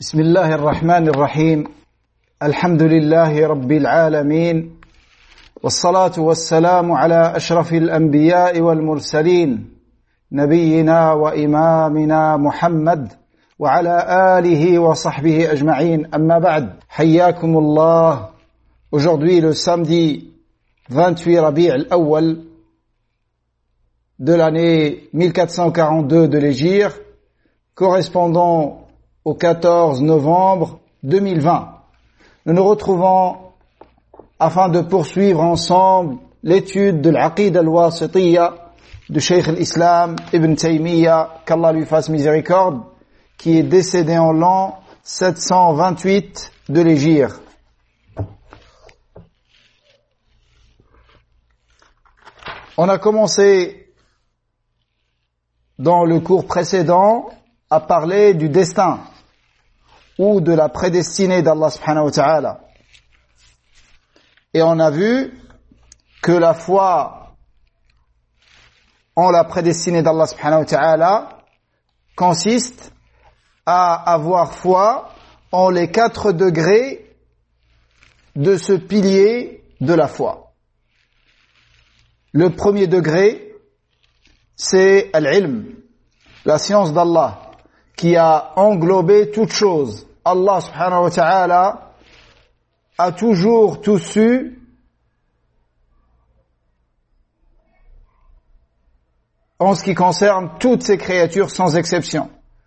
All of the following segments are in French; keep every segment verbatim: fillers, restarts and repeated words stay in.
بسم الله الرحمن الرحيم الحمد لله رب العالمين والصلاة والسلام على أشرف الأنبياء والمرسلين نبينا وإمامنا محمد وعلى آله وصحبه أجمعين أما بعد حياكم الله. Aujourd'hui le samedi vingt-huit Rabi' al-Awwal de l'année mille quatre cent quarante-deux de l'Hégire, correspondant au quatorze novembre deux mille vingt. Nous nous retrouvons afin de poursuivre ensemble l'étude de l'Aqid al-Wasitiyya de Cheikh al-Islam Ibn Taymiyyah, qu'Allah lui fasse miséricorde, qui est décédé en l'an sept cent vingt-huit de l'Hégire. On a commencé dans le cours précédent à parler du destin ou de la prédestinée d'Allah subhanahu wa ta'ala. Et on a vu que la foi en la prédestinée d'Allah subhanahu wa ta'ala consiste à avoir foi en les quatre degrés de ce pilier de la foi. Le premier degré, c'est al-ilm, la science d'Allah, qui a englobé toute chose. Allah subhanahu wa ta'ala a toujours tout su en ce qui concerne toutes ses créatures sans exception,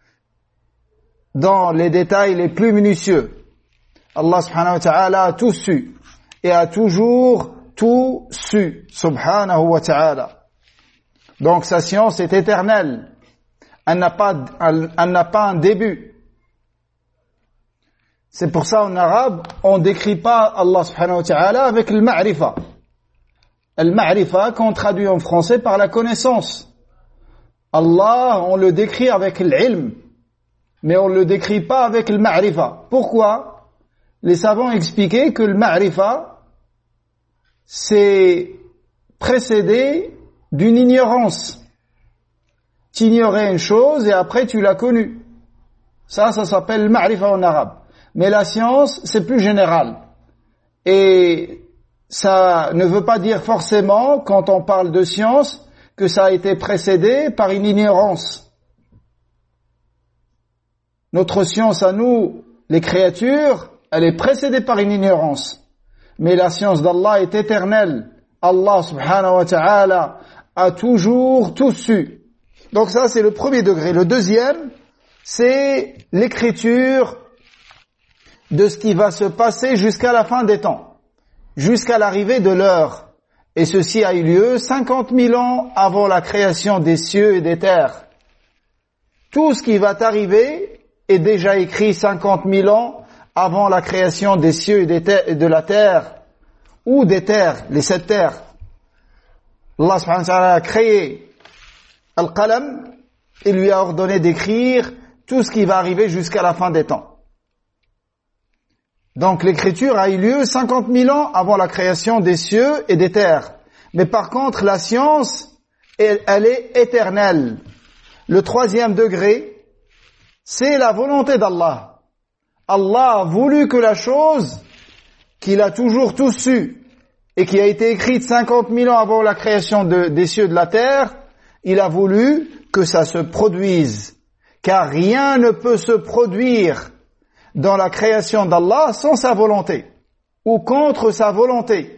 dans les détails les plus minutieux. Allah subhanahu wa ta'ala a tout su et a toujours tout su, subhanahu wa ta'ala. Donc sa science est éternelle. Elle n'a pas, elle, elle n'a pas un début. C'est pour ça en arabe, on ne décrit pas Allah subhanahu wa ta'ala avec le ma'rifa. Le ma'rifa qu'on traduit en français par la connaissance. Allah, on le décrit avec l'ilm, mais on ne le décrit pas avec le ma'rifa. Pourquoi? Les savants expliquaient que le ma'rifa, c'est précédé d'une ignorance. Tu ignorais une chose et après tu l'as connue. Ça, ça s'appelle le ma'rifa en arabe. Mais la science, c'est plus général. Et ça ne veut pas dire forcément, quand on parle de science, que ça a été précédé par une ignorance. Notre science à nous, les créatures, elle est précédée par une ignorance. Mais la science d'Allah est éternelle. Allah subhanahu wa ta'ala a toujours tout su. Donc ça, c'est le premier degré. Le deuxième, c'est l'écriture de ce qui va se passer jusqu'à la fin des temps, jusqu'à l'arrivée de l'heure. Et ceci a eu lieu cinquante mille ans avant la création des cieux et des terres. Tout ce qui va arriver est déjà écrit cinquante mille ans avant la création des cieux et, des ter- et de la terre, ou des terres, les sept terres. Allah subhanahu wa ta'ala a créé Al-Qalam, il lui a ordonné d'écrire tout ce qui va arriver jusqu'à la fin des temps. Donc l'écriture a eu lieu cinquante mille ans avant la création des cieux et des terres. Mais par contre, la science, elle, elle est éternelle. Le troisième degré, c'est la volonté d'Allah. Allah a voulu que la chose qu'il a toujours tout su et qui a été écrite cinquante mille ans avant la création de, des cieux et de la terre, il a voulu que ça se produise, car rien ne peut se produire dans la création d'Allah sans sa volonté, ou contre sa volonté.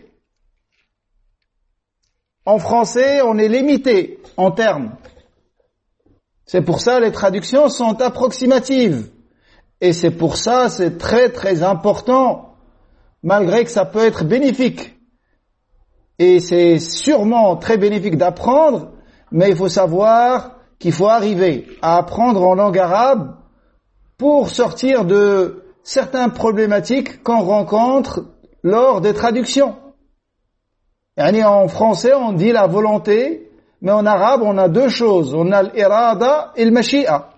En français, on est limité en termes. C'est pour ça les traductions sont approximatives. Et c'est pour ça c'est très très important, malgré que ça peut être bénéfique. Et c'est sûrement très bénéfique d'apprendre, mais il faut savoir qu'il faut arriver à apprendre en langue arabe pour sortir de certaines problématiques qu'on rencontre lors des traductions. Yani en français, on dit la volonté, mais en arabe, on a deux choses. On a l'irada et le mashi'a.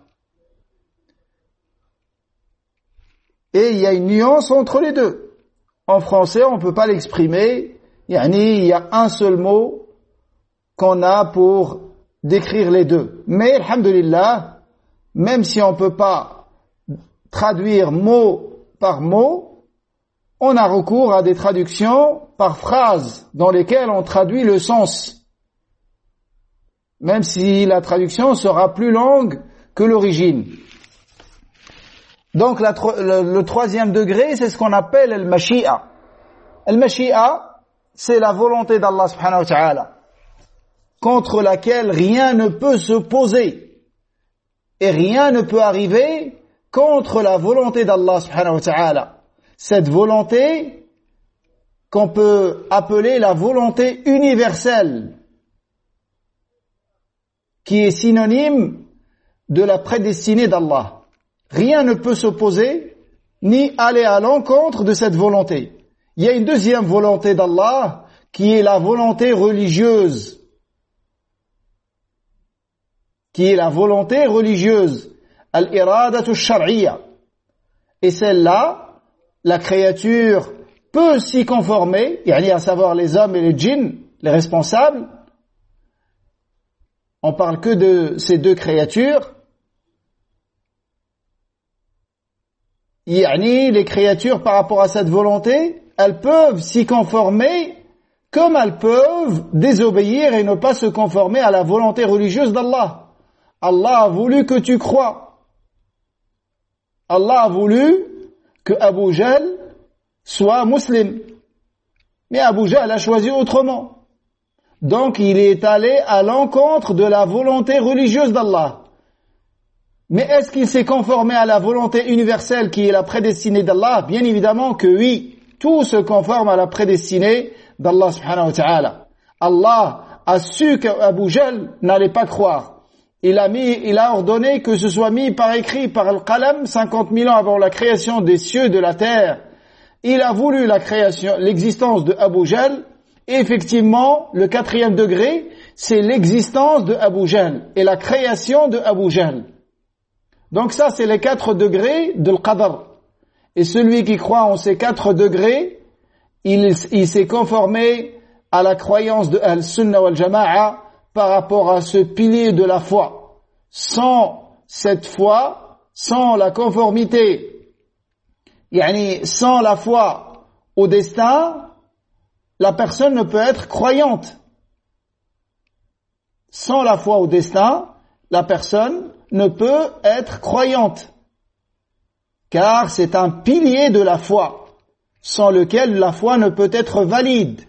Et il y a une nuance entre les deux. En français, on ne peut pas l'exprimer. Yani, il y a un seul mot qu'on a pour décrire les deux. Mais, alhamdulillah, même si on ne peut pas traduire mot par mot, on a recours à des traductions par phrase dans lesquelles on traduit le sens, même si la traduction sera plus longue que l'origine. Donc la, le, le troisième degré, c'est ce qu'on appelle le mashi'a. Le mashi'a, c'est la volonté d'Allah subhanahu wa ta'ala, contre laquelle rien ne peut s'opposer et rien ne peut arriver contre la volonté d'Allah subhanahu wa ta'ala. Cette volonté qu'on peut appeler la volonté universelle, qui est synonyme de la prédestinée d'Allah. Rien ne peut s'opposer ni aller à l'encontre de cette volonté. Il y a une deuxième volonté d'Allah qui est la volonté religieuse. Qui est la volonté religieuse. Al-iradatu shar'iyya. Et celle-là, la créature peut s'y conformer, yani à savoir les hommes et les djinns, les responsables. On parle que de ces deux créatures. Yani les créatures par rapport à cette volonté, elles peuvent s'y conformer comme elles peuvent désobéir et ne pas se conformer à la volonté religieuse d'Allah. Allah a voulu que tu crois. Allah a voulu que Abu Jahl soit musulman. Mais Abu Jahl a choisi autrement. Donc il est allé à l'encontre de la volonté religieuse d'Allah. Mais est-ce qu'il s'est conformé à la volonté universelle qui est la prédestinée d'Allah? Bien évidemment que oui. Tout se conforme à la prédestinée d'Allah subhanahu wa ta'ala. Allah a su qu'Abu Jahl n'allait pas croire. Il a mis, il a ordonné que ce soit mis par écrit par le qalam cinquante mille ans avant la création des cieux et de la terre. Il a voulu la création, l'existence de Abu Jahl. Et effectivement, le quatrième degré, c'est l'existence de Abu Jahl et la création de Abu Jahl. Donc ça, c'est les quatre degrés de l'qadar. Et celui qui croit en ces quatre degrés, il, il s'est conformé à la croyance de Al-Sunnah wal-Jama'a par rapport à ce pilier de la foi. Sans cette foi, sans la conformité, yani sans la foi au destin, la personne ne peut être croyante. Sans la foi au destin, la personne ne peut être croyante, car c'est un pilier de la foi, sans lequel la foi ne peut être valide.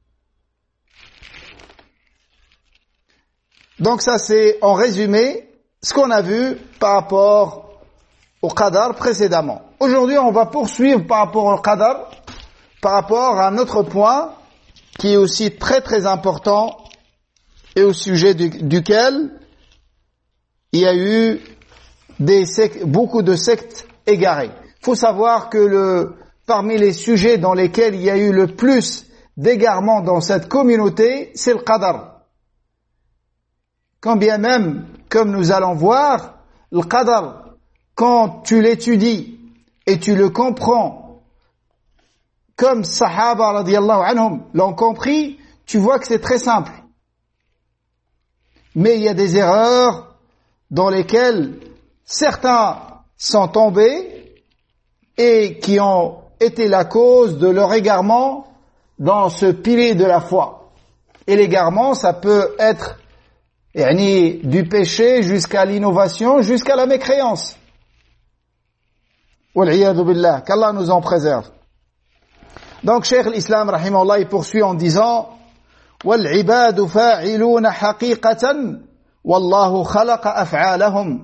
Donc ça c'est en résumé ce qu'on a vu par rapport au qadar précédemment. Aujourd'hui on va poursuivre par rapport au qadar, par rapport à un autre point qui est aussi très très important et au sujet du, duquel il y a eu des sectes, beaucoup de sectes égarées. Il faut savoir que le, parmi les sujets dans lesquels il y a eu le plus d'égarements dans cette communauté, c'est le qadar. Quand bien même, comme nous allons voir, le qadar, quand tu l'étudies et tu le comprends, comme Sahaba radiyallahu anhum l'ont compris, tu vois que c'est très simple. Mais il y a des erreurs dans lesquelles certains sont tombés et qui ont été la cause de leur égarement dans ce pilier de la foi. Et l'égarement, ça peut être yani, du péché jusqu'à l'innovation, jusqu'à la mécréance. Wal'iyadu billah, qu'Allah nous en préserve. Donc, Cheikh l'Islam, rahimahullah, il poursuit en disant وَالْعِبَادُ فَاعِلُونَ حَقِيقَةً وَاللَّهُ خَلَقَ أَفْعَالَهُمْ.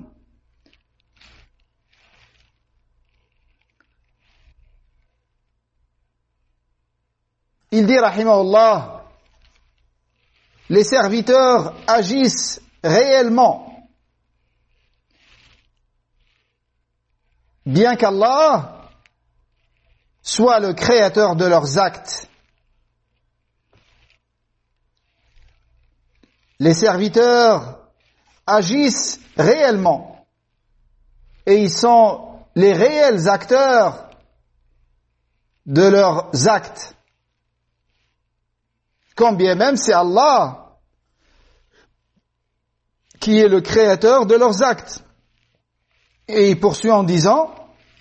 Il dit, rahimahullah, les serviteurs agissent réellement, bien qu'Allah soit le créateur de leurs actes. Les serviteurs agissent réellement et ils sont les réels acteurs de leurs actes. Quand bien même c'est Allah qui est le créateur de leurs actes. Et il poursuit en disant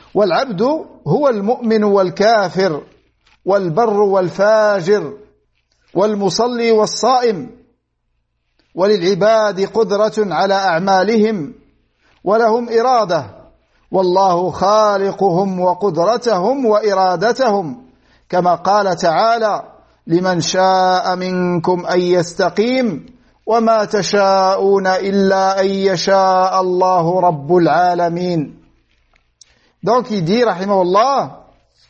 والعبد هو المؤمن والكافر والبر والفاجر والمصلي والصائم وللعباد قدرة على أعمالهم ولهم إرادة والله خالقهم وقدرتهم وإرادتهم كما قال تعالى لمن شاء منكم أن يستقيم وما تشاءون إلا أن يشاء الله رب العالمين. Donc il dit rahimahullah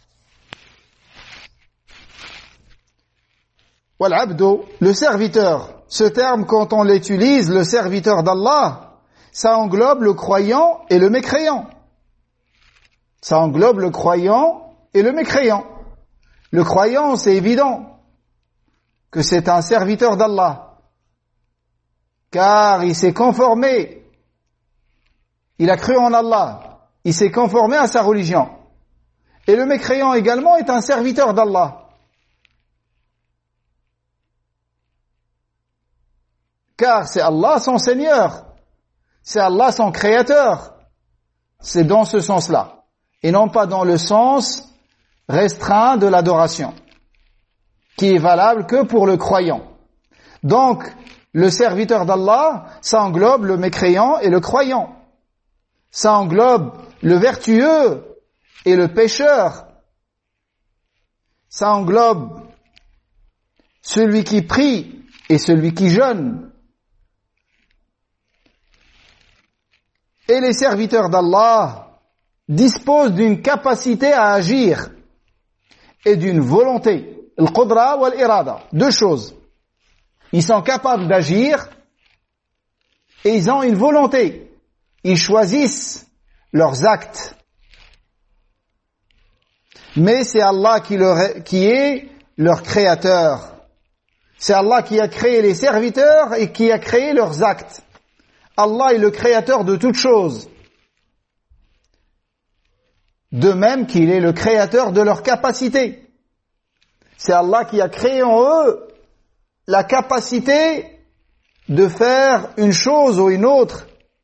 والعبد, le serviteur. Ce terme, quand on l'utilise, le serviteur d'Allah, ça englobe le croyant et le mécréant. Ça englobe le croyant et le mécréant. Le croyant, c'est évident que c'est un serviteur d'Allah, car il s'est conformé, il a cru en Allah, il s'est conformé à sa religion. Et le mécréant également est un serviteur d'Allah, car c'est Allah son Seigneur, c'est Allah son Créateur. C'est dans ce sens-là, et non pas dans le sens restreint de l'adoration, qui est valable que pour le croyant. Donc, le serviteur d'Allah, ça englobe le mécréant et le croyant. Ça englobe le vertueux et le pécheur. Ça englobe celui qui prie et celui qui jeûne. Et les serviteurs d'Allah disposent d'une capacité à agir et d'une volonté. Al-Qudra wal-Irada. Deux choses. Ils sont capables d'agir et ils ont une volonté. Ils choisissent leurs actes. Mais c'est Allah qui, leur, qui est leur créateur. C'est Allah qui a créé les serviteurs et qui a créé leurs actes. Allah est le créateur de toutes choses. De même qu'il est le créateur de leurs capacités. C'est Allah qui a créé en eux la capacité de faire une chose ou une autre.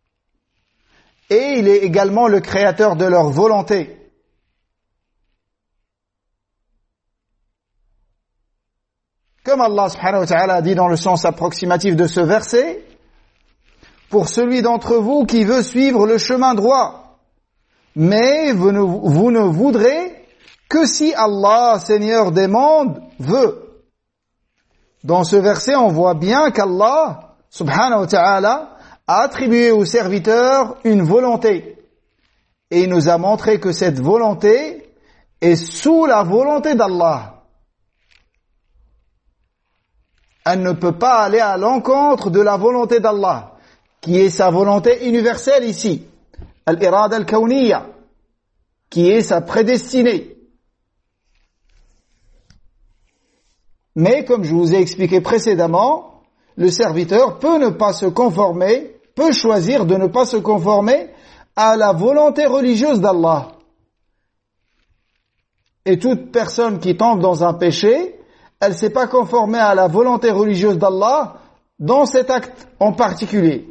Et il est également le créateur de leur volonté. Comme Allah subhanahu wa ta'ala a dit dans le sens approximatif de ce verset, pour celui d'entre vous qui veut suivre le chemin droit, mais vous ne, vous ne voudrez que si Allah, Seigneur des mondes, veut. Dans ce verset, on voit bien qu'Allah, subhanahu wa ta'ala, a attribué aux serviteurs une volonté. Et il nous a montré que cette volonté est sous la volonté d'Allah. Elle ne peut pas aller à l'encontre de la volonté d'Allah, qui est sa volonté universelle ici, al-irada al-kawniyya, qui est sa prédestinée. Mais comme je vous ai expliqué précédemment, le serviteur peut ne pas se conformer, peut choisir de ne pas se conformer à la volonté religieuse d'Allah. Et toute personne qui tombe dans un péché, elle ne s'est pas conformée à la volonté religieuse d'Allah dans cet acte en particulier.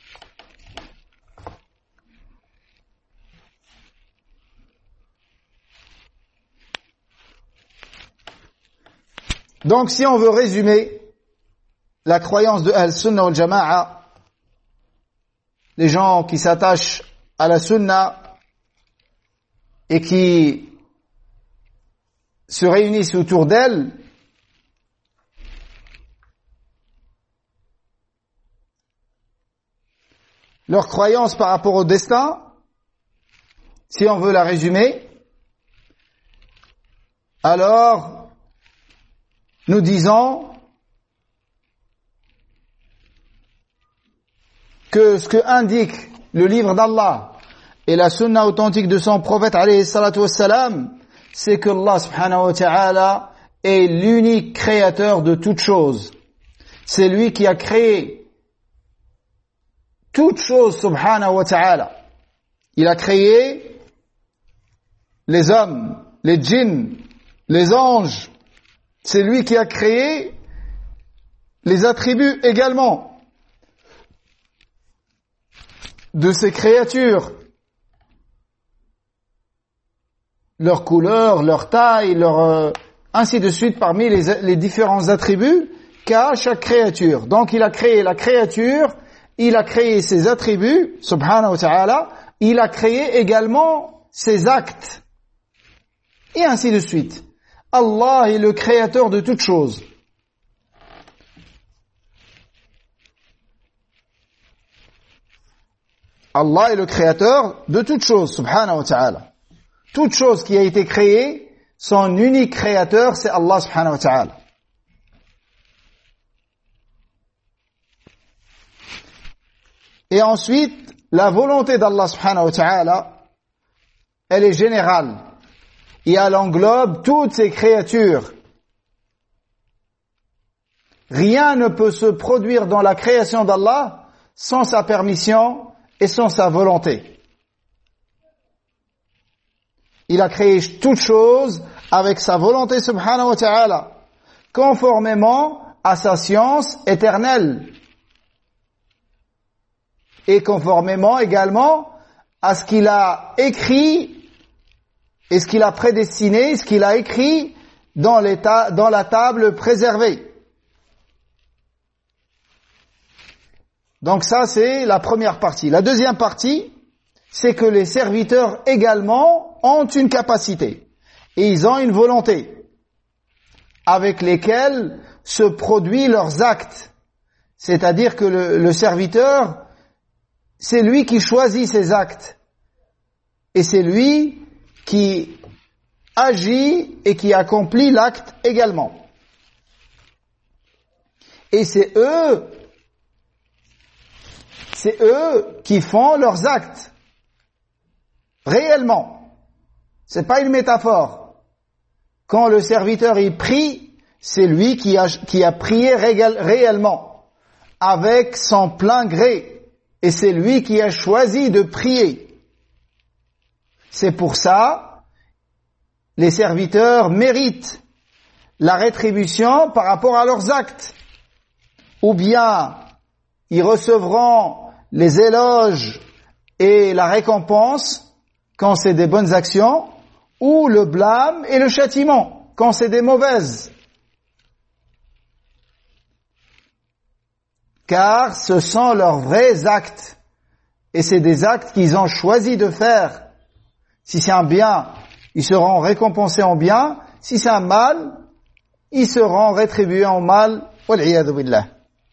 Donc, si on veut résumer la croyance de Al-Sunnah wal-Jama'a, les gens qui s'attachent à la Sunna et qui se réunissent autour d'elle, leur croyance par rapport au destin, si on veut la résumer, alors nous disons que ce que indique le livre d'Allah et la sunna authentique de son prophète alayhi salatu wassalam, c'est que Allah subhanahu wa ta'ala est l'unique créateur de toutes choses. C'est lui qui a créé toutes choses subhanahu wa ta'ala. Il a créé les hommes, les djinns, les anges. C'est lui qui a créé les attributs également de ces créatures. leur couleur, leur taille, leur euh, ainsi de suite parmi les, les différents attributs qu'a chaque créature. Donc il a créé la créature, il a créé ses attributs, subhanahu wa ta'ala, il a créé également ses actes, et ainsi de suite. Allah est le créateur de toutes choses. Allah est le créateur de toutes choses, subhanahu wa ta'ala. Toute chose qui a été créée, son unique créateur, c'est Allah subhanahu wa ta'ala. Et ensuite, la volonté d'Allah subhanahu wa ta'ala, elle est générale. Et elle englobe toutes ces créatures. Rien ne peut se produire dans la création d'Allah sans sa permission et sans sa volonté. Il a créé toutes choses avec sa volonté subhanahu wa ta'ala, conformément à sa science éternelle. Et conformément également à ce qu'il a écrit et ce qu'il a prédestiné, ce qu'il a écrit dans, l'état, dans la table préservée. Donc ça, c'est la première partie. La deuxième partie, c'est que les serviteurs également ont une capacité et ils ont une volonté avec lesquelles se produisent leurs actes. C'est-à-dire que le, le serviteur, c'est lui qui choisit ses actes et c'est lui qui agit et qui accomplit l'acte également. Et c'est eux, c'est eux qui font leurs actes réellement. C'est pas une métaphore. Quand le serviteur y prie, c'est lui qui a, qui a prié réellement, avec son plein gré, et c'est lui qui a choisi de prier. C'est pour ça, les serviteurs méritent la rétribution par rapport à leurs actes. Ou bien, ils recevront les éloges et la récompense quand c'est des bonnes actions, ou le blâme et le châtiment quand c'est des mauvaises. Car ce sont leurs vrais actes. Et c'est des actes qu'ils ont choisi de faire. Si c'est un bien, ils seront récompensés en bien. Si c'est un mal, ils seront rétribués en mal. Wal'iyadhu billah.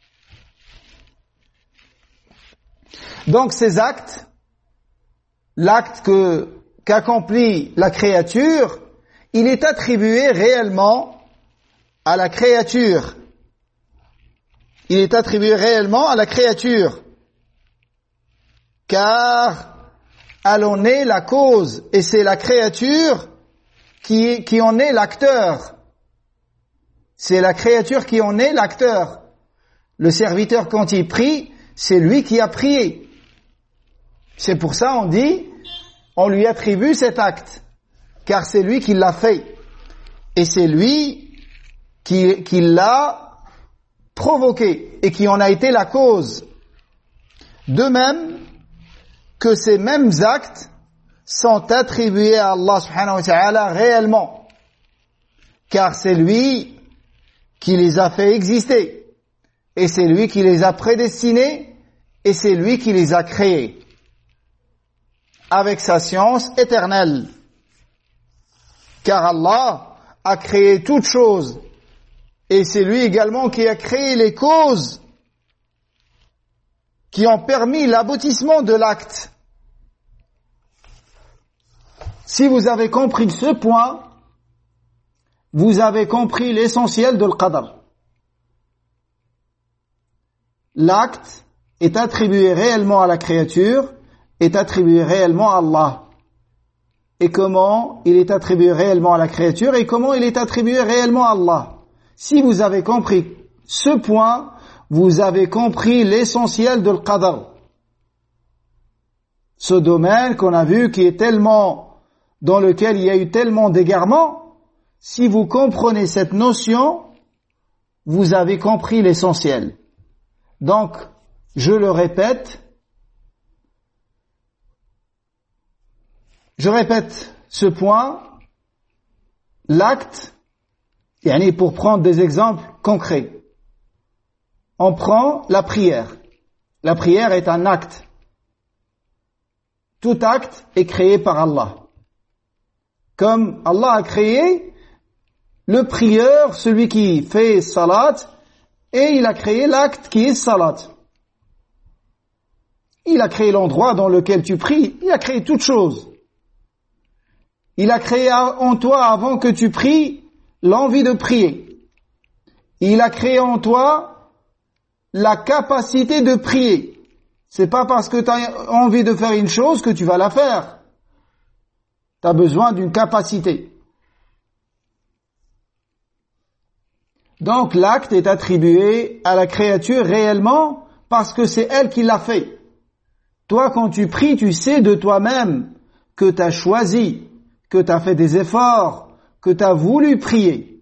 Donc ces actes, l'acte que qu'accomplit la créature, il est attribué réellement à la créature. Il est attribué réellement à la créature. Car elle en est la cause, et c'est la créature qui, qui en est l'acteur. C'est la créature qui en est l'acteur. Le serviteur, quand il prie, c'est lui qui a prié. C'est pour ça on dit, on lui attribue cet acte, car c'est lui qui l'a fait. Et c'est lui qui, qui l'a provoqué, et qui en a été la cause. De même que ces mêmes actes sont attribués à Allah subhanahu wa ta'ala réellement, car c'est lui qui les a fait exister, et c'est lui qui les a prédestinés, et c'est lui qui les a créés, avec sa science éternelle. Car Allah a créé toutes choses, et c'est lui également qui a créé les causes qui ont permis l'aboutissement de l'acte. Si vous avez compris ce point, vous avez compris l'essentiel de l'qadr. L'acte est attribué réellement à la créature, est attribué réellement à Allah. Et comment il est attribué réellement à la créature et comment il est attribué réellement à Allah. Si vous avez compris ce point, vous avez compris l'essentiel de l'qadr. Ce domaine qu'on a vu qui est tellement, dans lequel il y a eu tellement d'égarements, si vous comprenez cette notion, vous avez compris l'essentiel. Donc, je le répète, je répète ce point l'acte, yani pour prendre des exemples concrets, on prend la prière. La prière est un acte. Tout acte est créé par Allah. Comme Allah a créé le prieur, celui qui fait salat, et il a créé l'acte qui est salat. Il a créé l'endroit dans lequel tu pries, il a créé toute chose. Il a créé en toi, avant que tu pries, l'envie de prier. Il a créé en toi la capacité de prier. C'est pas parce que tu as envie de faire une chose que tu vas la faire. Tu as besoin d'une capacité. Donc l'acte est attribué à la créature réellement parce que c'est elle qui l'a fait. Toi, quand tu pries, tu sais de toi-même que tu as choisi, que tu as fait des efforts, que tu as voulu prier.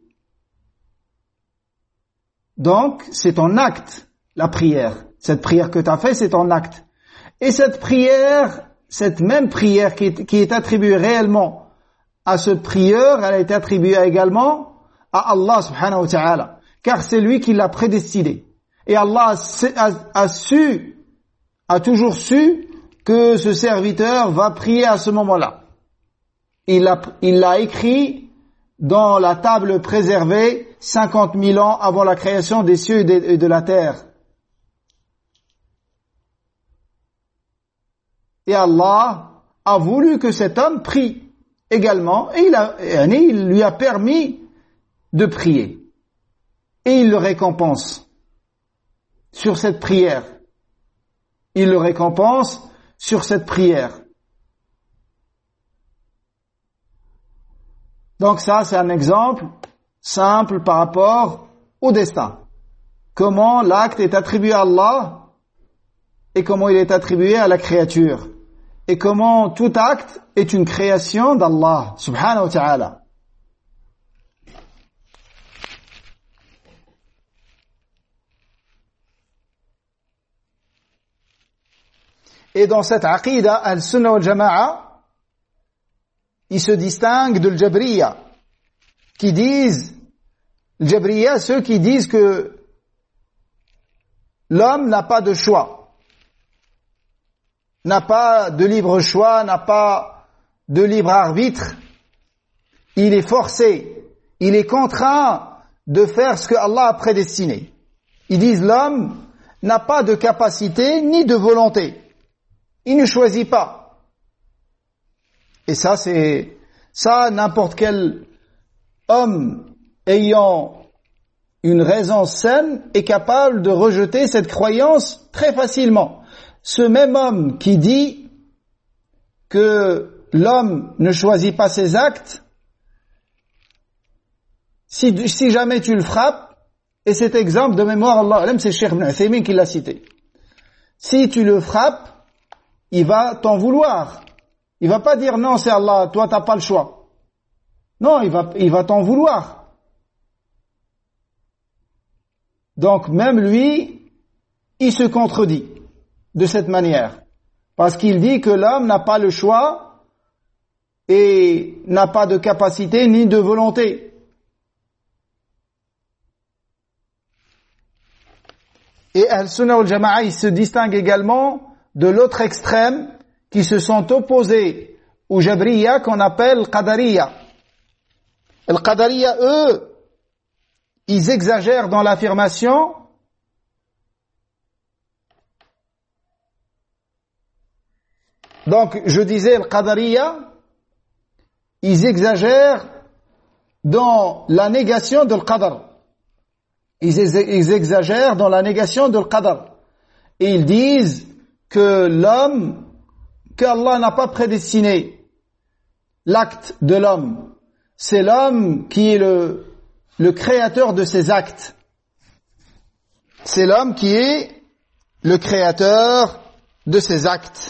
Donc, c'est ton acte, la prière. Cette prière que tu as fait, c'est ton acte. Et cette prière, cette même prière qui est, qui est attribuée réellement à ce prieur, elle est attribuée également à Allah subhanahu wa ta'ala. Car c'est lui qui l'a prédestiné. Et Allah a, a, a su, a toujours su que ce serviteur va prier à ce moment-là. Il l'a, il l'a écrit dans la table préservée cinquante mille ans avant la création des cieux et de, et de la terre. Et Allah a voulu que cet homme prie également, et il, a, et il lui a permis de prier. Et il le récompense sur cette prière. Il le récompense sur cette prière. Donc ça, c'est un exemple simple par rapport au destin. Comment l'acte est attribué à Allah et comment il est attribué à la créature. Et comment tout acte est une création d'Allah, subhanahu wa ta'ala. Et dans cette aqida, al-sunnah wal-jama'a, ils se distinguent de l'Jabriya, qui disent, l'Jabriya, ceux qui disent que l'homme n'a pas de choix, n'a pas de libre choix, n'a pas de libre arbitre, il est forcé, il est contraint de faire ce que Allah a prédestiné. Ils disent l'homme n'a pas de capacité ni de volonté. Il ne choisit pas. Et ça, c'est, ça, n'importe quel homme ayant une raison saine est capable de rejeter cette croyance très facilement. Ce même homme qui dit que l'homme ne choisit pas ses actes, si, si jamais tu le frappes, et cet exemple de mémoire, Allah alam, c'est Cheikh Ibn Uthaymin qui l'a cité. Si tu le frappes, il va t'en vouloir. Il va pas dire non, c'est Allah, toi t'as pas le choix. Non, il va, il va t'en vouloir. Donc même lui, il se contredit de cette manière. Parce qu'il dit que l'homme n'a pas le choix et n'a pas de capacité ni de volonté. Et Al-Sunnah wal-Jama'a, il se distingue également de l'autre extrême qui se sont opposés aux Jabriya qu'on appelle Qadariya. Les Qadariya, eux, ils exagèrent dans l'affirmation donc je disais les Qadariya, ils exagèrent dans la négation de l'Qadar. Ils, ils exagèrent dans la négation de l'Qadar. Et ils disent que l'homme, qu'Allah n'a pas prédestiné l'acte de l'homme. C'est l'homme qui est le, le créateur de ses actes. C'est l'homme qui est le créateur de ses actes.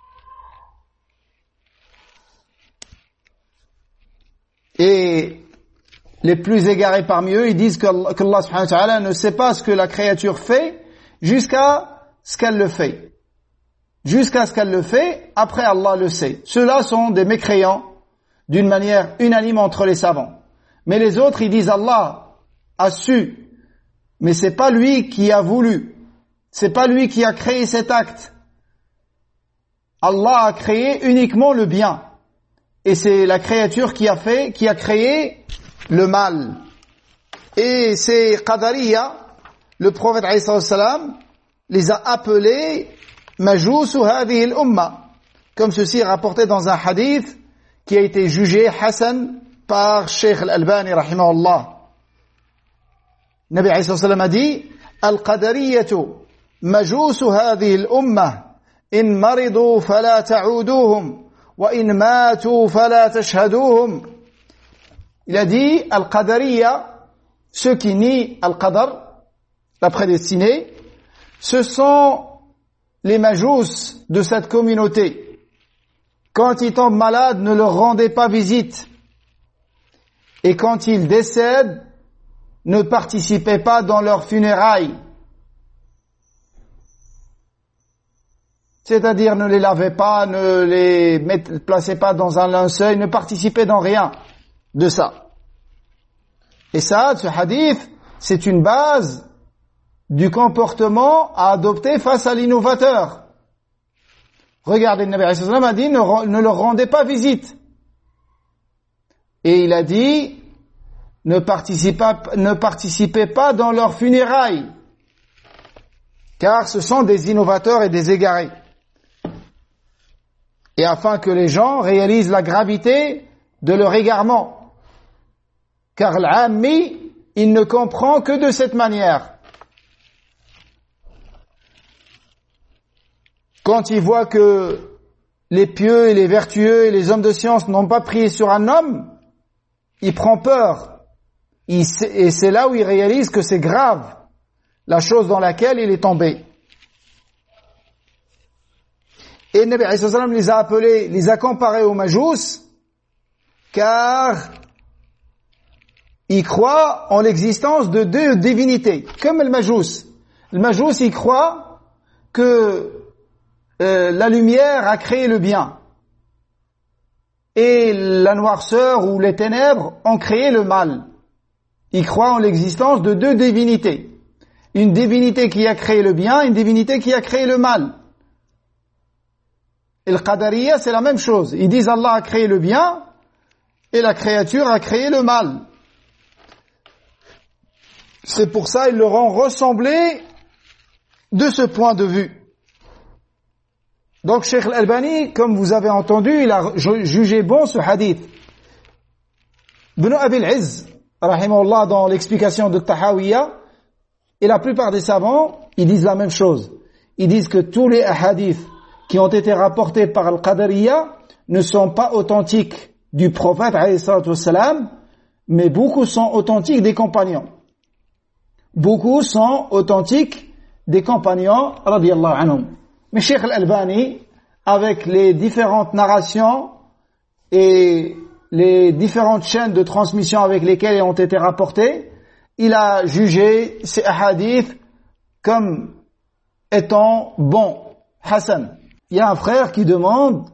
Et les plus égarés parmi eux, ils disent qu'Allah, qu'Allah subhanahu wa ta'ala ne sait pas ce que la créature fait jusqu'à ce qu'elle le fait. Jusqu'à ce qu'elle le fait, après Allah le sait. Ceux-là sont des mécréants d'une manière unanime entre les savants. Mais les autres, ils disent Allah a su. Mais c'est pas lui qui a voulu. C'est pas lui qui a créé cet acte. Allah a créé uniquement le bien. Et c'est la créature qui a fait, qui a créé le mal. Et ces Qadariya, le prophète alayhi salam les a appelés Majous hadhihi al-umma. Comme ceci est rapporté dans un hadith qui a été jugé Hassan par Cheikh Al-Albani rahimahullah. Nabi alayhi salam a dit Al-Qadariyatu Majous hadhihi al-umma in maridu fala ta'uduhum wa in matu fala tashhaduhum. Il a dit Al-Qadariya, ceux qui nient Al-Qadar, la prédestinée, ce sont les majous de cette communauté. Quand ils tombent malades, ne leur rendez pas visite. Et quand ils décèdent, ne participez pas dans leurs funérailles. C'est-à-dire, ne les lavez pas, ne les mettez, placez pas dans un linceul, ne participez dans rien de ça. Et ça, ce hadith, c'est une base du comportement à adopter face à l'innovateur. Regardez, le Nabi alayhi salam a dit, ne, ne leur rendez pas visite. Et il a dit, ne participez, ne participez pas dans leurs funérailles, car ce sont des innovateurs et des égarés. Et afin que les gens réalisent la gravité de leur égarement. Car l'ammi, il ne comprend que de cette manière. Quand il voit que les pieux et les vertueux et les hommes de science n'ont pas prié sur un homme, il prend peur. Il sait, et c'est là où il réalise que c'est grave, la chose dans laquelle il est tombé. Et le Nabi alayhi salam les a appelés, les a comparés aux majous, car ils croient en l'existence de deux divinités, comme le majous. Le majous, il croit que euh, la lumière a créé le bien, et la noirceur ou les ténèbres ont créé le mal. Il croit en l'existence de deux divinités. Une divinité qui a créé le bien, une divinité qui a créé le mal. Et le Qadariya, c'est la même chose. Ils disent Allah a créé le bien et la créature a créé le mal. C'est pour ça ils leur ont ressemblé de ce point de vue. Donc Cheikh Al-Albani, comme vous avez entendu, il a jugé bon ce hadith. Ibn Abi al-Izz, rahimahullah, dans l'explication de Tahawiyya, et la plupart des savants, ils disent la même chose. Ils disent que tous les hadiths qui ont été rapportés par Al-Qadariyya ne sont pas authentiques du prophète, alayhi salatu wassalam, mais beaucoup sont authentiques des compagnons. Beaucoup sont authentiques des compagnons, radiyallahu anhum. Mais Cheikh Al-Albani, avec les différentes narrations et les différentes chaînes de transmission avec lesquelles ils ont été rapportés, il a jugé ces hadiths comme étant bons, Hassan. Il y a un frère qui demande,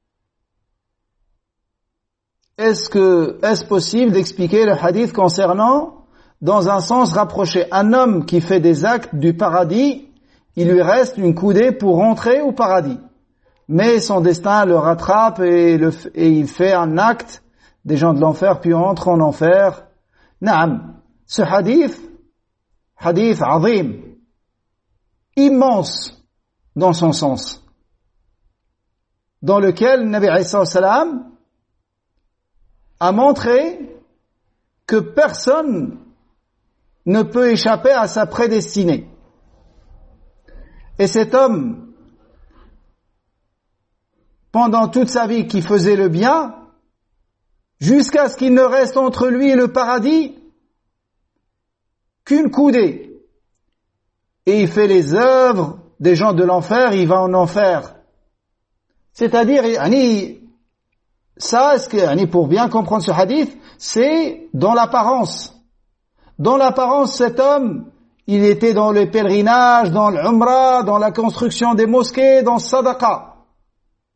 est-ce que, est-ce possible d'expliquer le hadith concernant, dans un sens rapproché, un homme qui fait des actes du paradis, il lui reste une coudée pour rentrer au paradis. Mais son destin le rattrape et, le, et il fait un acte des gens de l'enfer, puis entre en enfer. Naam. Ce hadith, hadith azim, immense dans son sens, dans lequel Nabi alayhi salam a montré que personne ne peut échapper à sa prédestinée. Et cet homme, pendant toute sa vie, qui faisait le bien, jusqu'à ce qu'il ne reste entre lui et le paradis qu'une coudée. Et il fait les œuvres des gens de l'enfer, il va en enfer. C'est-à-dire, ça, est-ce que, pour bien comprendre ce hadith, c'est dans l'apparence. Dans l'apparence, cet homme, il était dans les pèlerinages, dans l'umrah, dans la construction des mosquées, dans le sadaqa.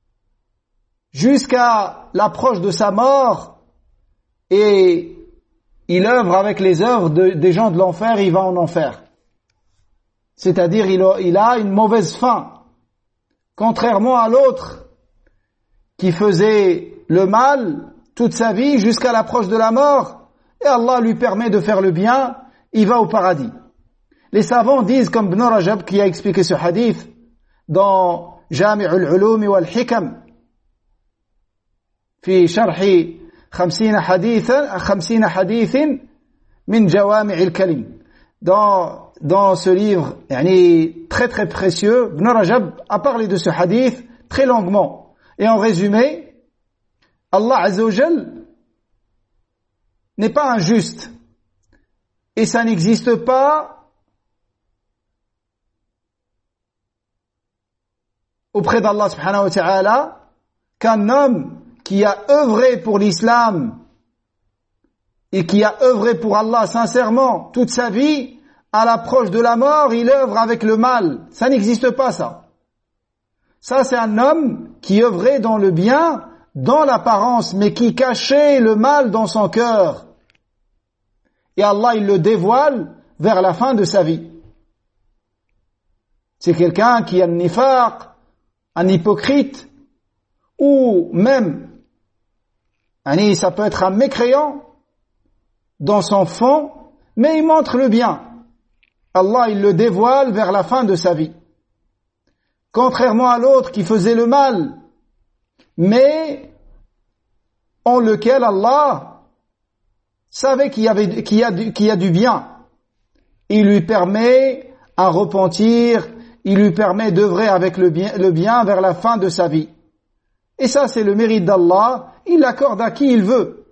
Jusqu'à l'approche de sa mort, et il œuvre avec les œuvres de, des gens de l'enfer, il va en enfer. C'est-à-dire, il a, il a une mauvaise fin. Contrairement à l'autre qui faisait le mal toute sa vie jusqu'à l'approche de la mort, et Allah lui permet de faire le bien, il va au paradis. Les savants disent, comme Ibn Rajab qui a expliqué ce hadith dans Jami' al-Ulum wal-Hikam, في شرح خمسين حديثا خمسين حديث من جوامع الكلم. Dans dans ce livre, yani, très très précieux, Ibn Rajab a parlé de ce hadith très longuement. Et en résumé, Allah Azza wa Jal n'est pas injuste. Et ça n'existe pas auprès d'Allah subhanahu wa ta'ala qu'un homme qui a œuvré pour l'islam et qui a œuvré pour Allah sincèrement toute sa vie, à l'approche de la mort, il œuvre avec le mal. Ça n'existe pas, ça. Ça, c'est un homme qui œuvrait dans le bien, dans l'apparence, mais qui cachait le mal dans son cœur. Et Allah, il le dévoile vers la fin de sa vie. C'est quelqu'un qui a un nifaq, un hypocrite, ou même, ça peut être un mécréant dans son fond, mais il montre le bien. Allah, il le dévoile vers la fin de sa vie. Contrairement à l'autre qui faisait le mal, mais en lequel Allah savait qu'il y avait, qu'il y a du, qu'il y a du bien. Il lui permet un repentir, il lui permet d'œuvrer avec le bien, le bien vers la fin de sa vie. Et ça, c'est le mérite d'Allah, il l'accorde à qui il veut.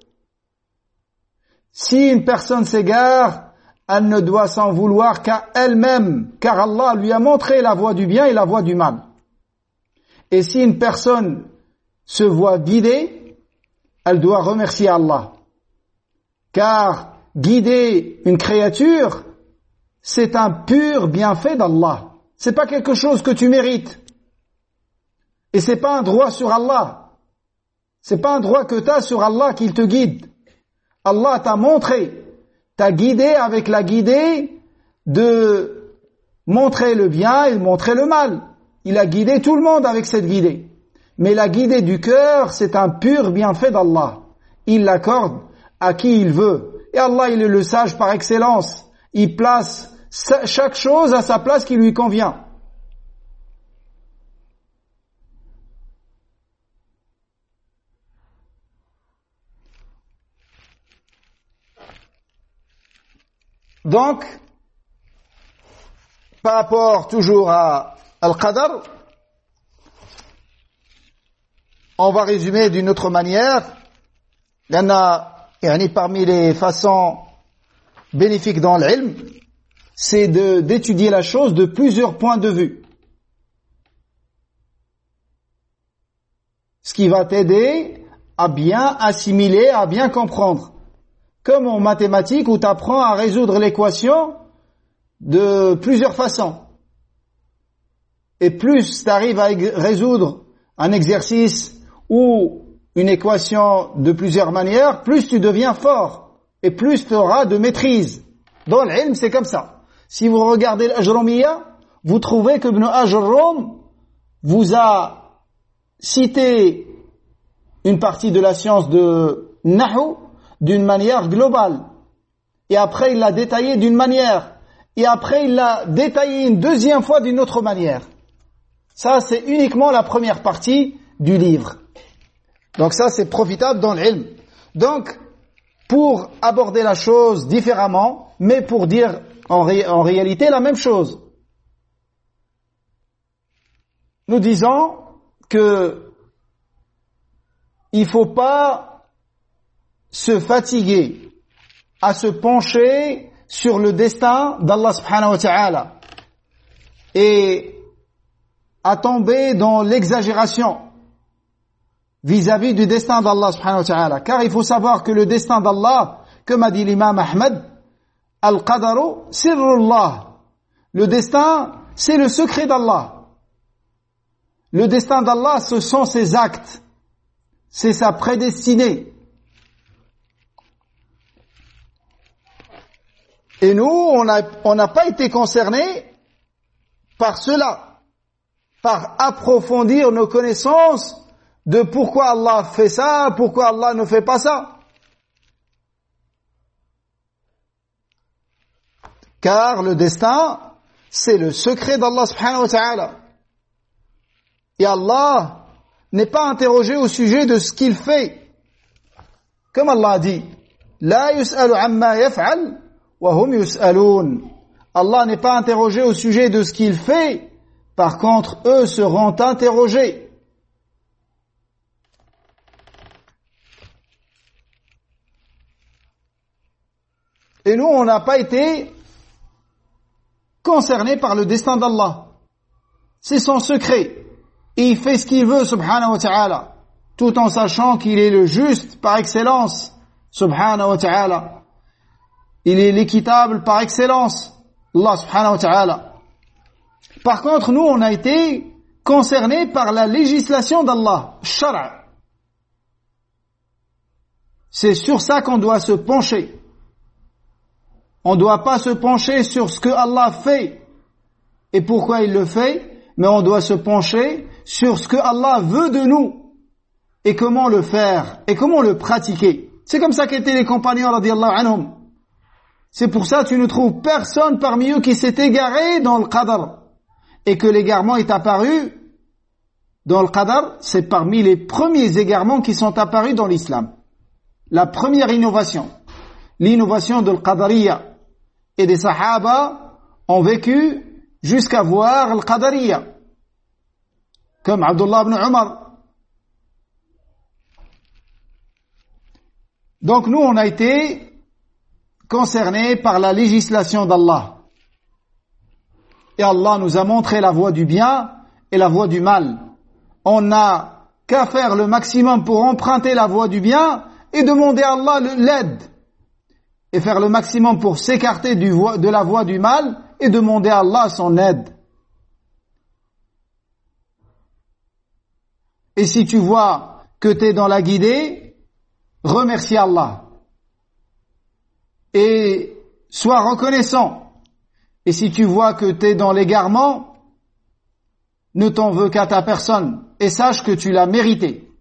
Si une personne s'égare, elle ne doit s'en vouloir qu'à elle-même, car Allah lui a montré la voie du bien et la voie du mal. Et si une personne se voit guidée, elle doit remercier Allah. Car guider une créature, c'est un pur bienfait d'Allah. C'est pas quelque chose que tu mérites. Et c'est pas un droit sur Allah. C'est pas un droit que tu as sur Allah qu'il te guide. Allah t'a montré, t'a guidé avec la guidée de montrer le bien et de montrer le mal. Il a guidé tout le monde avec cette guidée. Mais la guidée du cœur, c'est un pur bienfait d'Allah. Il l'accorde à qui il veut. Et Allah, il est le sage par excellence. Il place chaque chose à sa place qui lui convient. Donc, par rapport toujours à Al-Qadar, on va résumer d'une autre manière. Il y en a, yani, parmi les façons bénéfiques dans l'ilm, c'est de, d'étudier la chose de plusieurs points de vue. Ce qui va t'aider à bien assimiler, à bien comprendre. Comme en mathématiques où tu apprends à résoudre l'équation de plusieurs façons. Et plus tu arrives à résoudre un exercice ou une équation de plusieurs manières, plus tu deviens fort et plus tu auras de maîtrise. Dans l'ilm, c'est comme ça. Si vous regardez l'Ajrumiyya, vous trouvez que Ibn Ajrum vous a cité une partie de la science de Nahu d'une manière globale. Et après, il l'a détaillé d'une manière. Et après, il l'a détaillé une deuxième fois d'une autre manière. Ça, c'est uniquement la première partie du livre. Donc ça, c'est profitable dans l'ilm. Donc, pour aborder la chose différemment, mais pour dire en, ré- en réalité la même chose. Nous disons que il faut pas se fatiguer à se pencher sur le destin d'Allah subhanahu wa ta'ala et à tomber dans l'exagération vis-à-vis du destin d'Allah subhanahu wa ta'ala. Car il faut savoir que le destin d'Allah, comme a dit l'imam Ahmed, Al-Qadaru sirrullah. Le destin, c'est le secret d'Allah. Le destin d'Allah, ce sont ses actes. C'est sa prédestinée. Et nous, on n'a on n'a pas été concernés par cela, par approfondir nos connaissances de pourquoi Allah fait ça, pourquoi Allah ne fait pas ça. Car le destin, c'est le secret d'Allah subhanahu wa ta'ala. Et Allah n'est pas interrogé au sujet de ce qu'il fait. Comme Allah dit, La yus'alu amma yaf'al wa hum yus'alun. Allah n'est pas interrogé au sujet de ce qu'il fait, par contre, eux seront interrogés. Et nous, on n'a pas été concernés par le destin d'Allah. C'est son secret. Et il fait ce qu'il veut, subhanahu wa ta'ala, tout en sachant qu'il est le juste par excellence, subhanahu wa ta'ala. Il est l'équitable par excellence, Allah subhanahu wa ta'ala. Par contre, nous, on a été concernés par la législation d'Allah, shara'. C'est sur ça qu'on doit se pencher. On ne doit pas se pencher sur ce que Allah fait et pourquoi il le fait, mais on doit se pencher sur ce que Allah veut de nous et comment le faire et comment le pratiquer. C'est comme ça qu'étaient les compagnons radiyallahu anhum. C'est pour ça que tu ne trouves personne parmi eux qui s'est égaré dans le qadar et que l'égarement est apparu dans le qadar. C'est parmi les premiers égarements qui sont apparus dans l'islam. La première innovation, l'innovation de l'qadariya. Et des sahaba ont vécu jusqu'à voir le qadariya, comme Abdullah ibn Umar. Donc nous, on a été concernés par la législation d'Allah. Et Allah nous a montré la voie du bien et la voie du mal. On n'a qu'à faire le maximum pour emprunter la voie du bien et demander à Allah l'aide. Et faire le maximum pour s'écarter du vo- de la voie du mal et demander à Allah son aide. Et si tu vois que tu es dans la guidée, remercie Allah. Et sois reconnaissant. Et si tu vois que tu es dans l'égarement, ne t'en veux qu'à ta personne et sache que tu l'as mérité.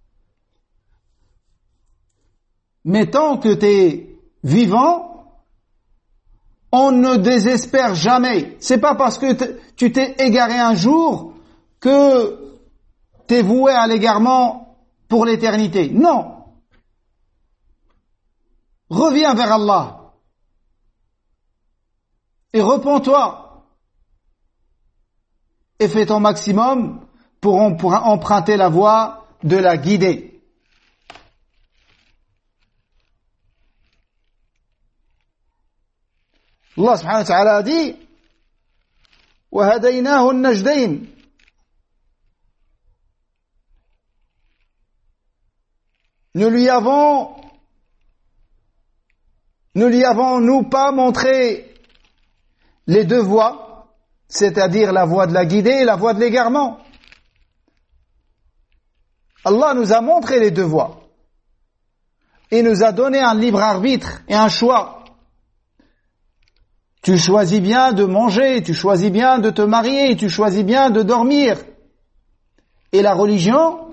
Mais tant que tu es vivant, on ne désespère jamais. C'est pas parce que tu t'es égaré un jour que t'es voué à l'égarement pour l'éternité. Non. Reviens vers Allah et repens-toi et fais ton maximum pour emprunter la voie de la guidée. Allah subhanahu wa ta'ala a dit وَهَدَيْنَاهُ النَّجْدَيْنِ. Nous lui avons nous lui avons nous pas montré les deux voies, c'est-à-dire la voie de la guidée et la voie de l'égarement. Allah nous a montré les deux voies. Il nous a donné un libre arbitre et un choix. Tu choisis bien de manger, tu choisis bien de te marier, tu choisis bien de dormir. Et la religion,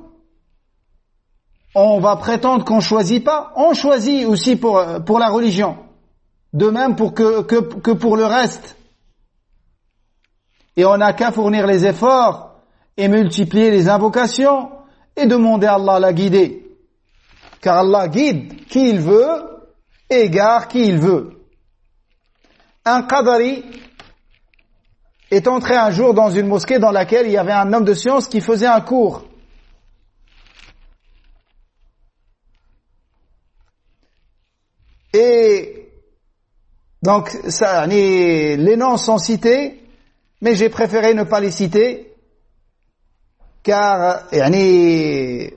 on va prétendre qu'on choisit pas. On choisit aussi pour, pour la religion. De même pour que, que, que pour le reste. Et on n'a qu'à fournir les efforts et multiplier les invocations et demander à Allah la guider. Car Allah guide qui il veut et égare qui il veut. Un qadari est entré un jour dans une mosquée dans laquelle il y avait un homme de science qui faisait un cours. Et donc, ça, les noms sont cités, mais j'ai préféré ne pas les citer, car yani,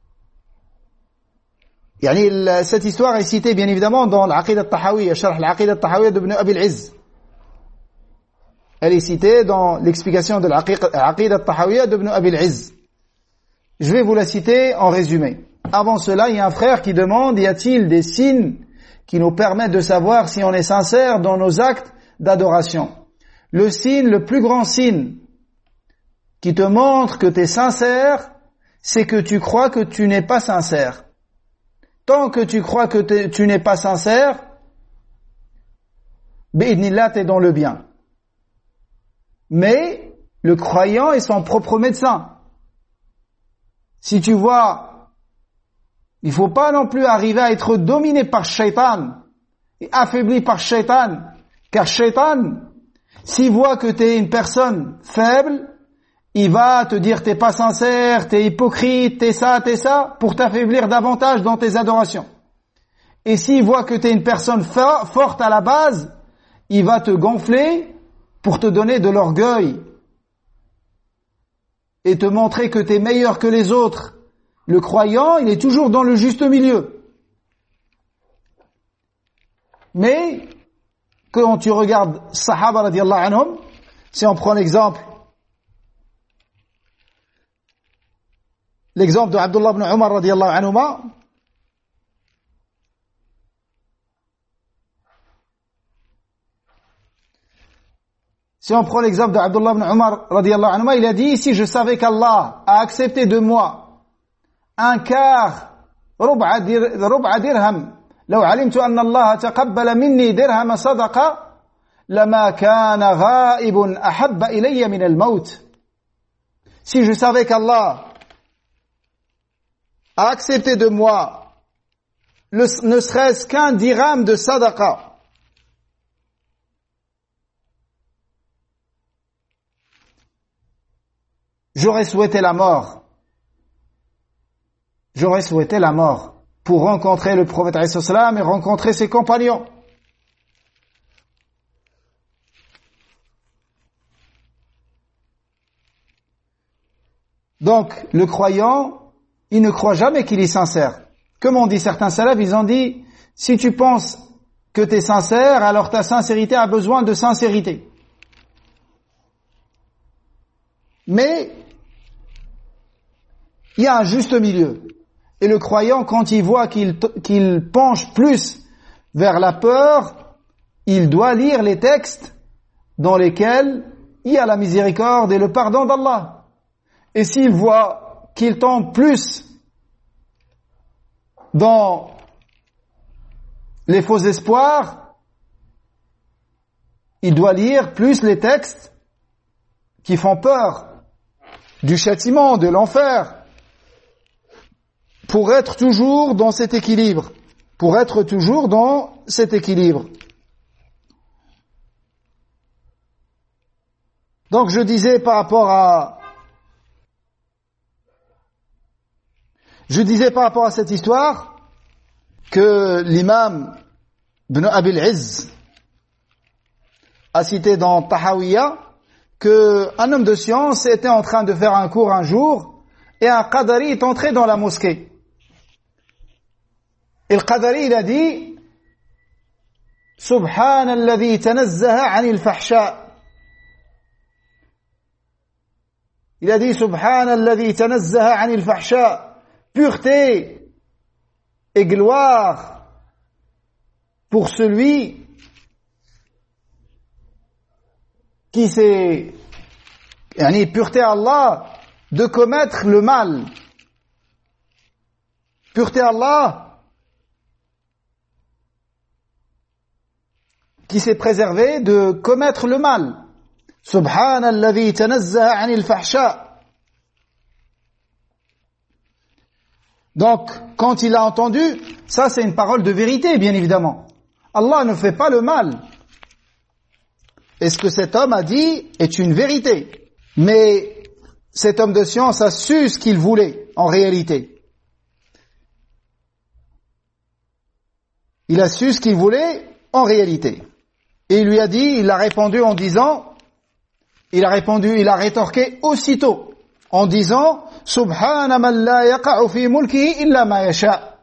yani, cette histoire est citée bien évidemment dans l'Aqid al-Tahawiyya, Sharh al-Aqid al-Tahawiyya d'Ibn Abi al-Izz. Elle est citée dans l'explication de l'Aqid al-Tahawiyya d'Ibn Abi al-Izz. Je vais vous la citer en résumé. Avant cela, il y a un frère qui demande, y a-t-il des signes qui nous permettent de savoir si on est sincère dans nos actes d'adoration. Le signe, le plus grand signe qui te montre que tu es sincère, c'est que tu crois que tu n'es pas sincère. Tant que tu crois que tu n'es pas sincère, bi'idnillah, t'es dans le bien. Mais le croyant est son propre médecin. Si tu vois, il faut pas non plus arriver à être dominé par Shaitan et affaibli par Shaitan, car Shaitan, s'il voit que tu es une personne faible, il va te dire t'es pas sincère, t'es hypocrite, t'es ça, t'es ça, pour t'affaiblir davantage dans tes adorations. Et s'il voit que t'es une personne forte à la base, il va te gonfler pour te donner de l'orgueil et te montrer que t'es meilleur que les autres. Le croyant, il est toujours dans le juste milieu. Mais quand tu regardes Sahaba radiallahu anhum, si on prend l'exemple L'exemple de Abdullah ibn Umar radiallahu anhuma, si on prend l'exemple de Abdullah ibn Umar radiallahu anhuma, il a dit, si je savais qu'Allah a accepté de moi un quart, ربع dirham, لو علمت أن الله تقبل مني درهم صدقة لما كان غائب أحب إلي من الموت. Si je savais qu'Allah a accepté de moi le, ne serait-ce qu'un dirham de sadaqa, j'aurais souhaité la mort. J'aurais souhaité la mort pour rencontrer le prophète alayhi salam et rencontrer ses compagnons. Donc, le croyant, il ne croit jamais qu'il est sincère. Comme on dit certains salafs, ils ont dit, si tu penses que tu es sincère, alors ta sincérité a besoin de sincérité. Mais, il y a un juste milieu. Et le croyant, quand il voit qu'il, qu'il penche plus vers la peur, il doit lire les textes dans lesquels il y a la miséricorde et le pardon d'Allah. Et s'il voit qu'il tombe plus dans les faux espoirs, il doit lire plus les textes qui font peur du châtiment, de l'enfer, pour être toujours dans cet équilibre, pour être toujours dans cet équilibre. Donc je disais par rapport à Je disais par rapport à cette histoire que l'imam Ibn Abil Izz a cité dans Tahawiyya qu'un homme de science était en train de faire un cours un jour et un Qadari est entré dans la mosquée. Et le Qadari, il a dit « Subhanalladhi tanazzaha anil fahsha » Il a dit « Subhanalladhi tanazzaha anil fahsha » Pureté et gloire pour celui qui s'est, yani pureté à Allah de commettre le mal. Pureté à Allah qui s'est préservé de commettre le mal. Subhanalladhi tanazzaha anil fahsha. Donc, quand il a entendu, ça c'est une parole de vérité, bien évidemment. Allah ne fait pas le mal. Et ce que cet homme a dit est une vérité. Mais cet homme de science a su ce qu'il voulait, en réalité. Il a su ce qu'il voulait, en réalité. Et il lui a dit, il a répondu en disant, il a répondu, il a rétorqué aussitôt, en disant Subhana man la yaqa'u fi mulkihi illa ma yasha.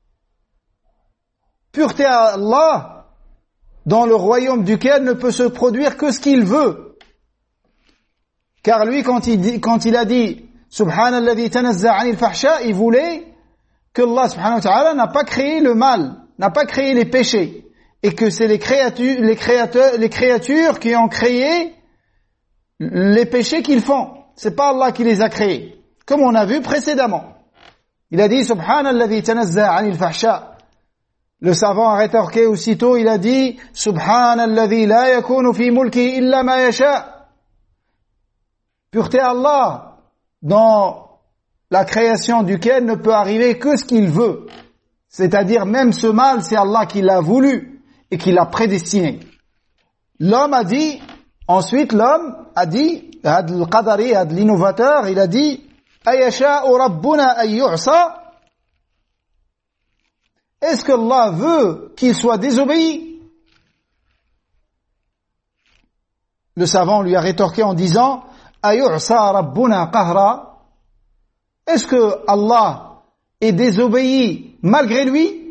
Pureté à Allah dans le royaume duquel ne peut se produire que ce qu'il veut. Car lui, quand il, dit, quand il a dit Subhanalladhi tanazza 'anil fahsha, il voulait que Allah subhanahu wa ta'ala n'a pas créé le mal. n'a pas créé les péchés et que c'est les créatures, les créateurs, les créatures qui ont créé les péchés qu'ils font. C'est pas Allah qui les a créés, comme on a vu précédemment. Il a dit Subhanalladhi tanazzaha 'anil fahsha. Le savant a rétorqué aussitôt, il a dit Subhanalladhi la yakunu fi mulki illa ma yasha. Pureté à Allah, dans la création duquel ne peut arriver que ce qu'il veut. C'est-à-dire même ce mal, c'est Allah qui l'a voulu et qui l'a prédestiné. L'homme a dit, ensuite l'homme a dit, Had al-Qadari, Had l'innovateur, il a dit Ayasha'u rabbuna ay yu'sa. Est-ce que Allah veut qu'il soit désobéi? Le savant lui a rétorqué en disant Ayu'sa rabbuna qahra. Est-ce que Allah est désobéi malgré lui?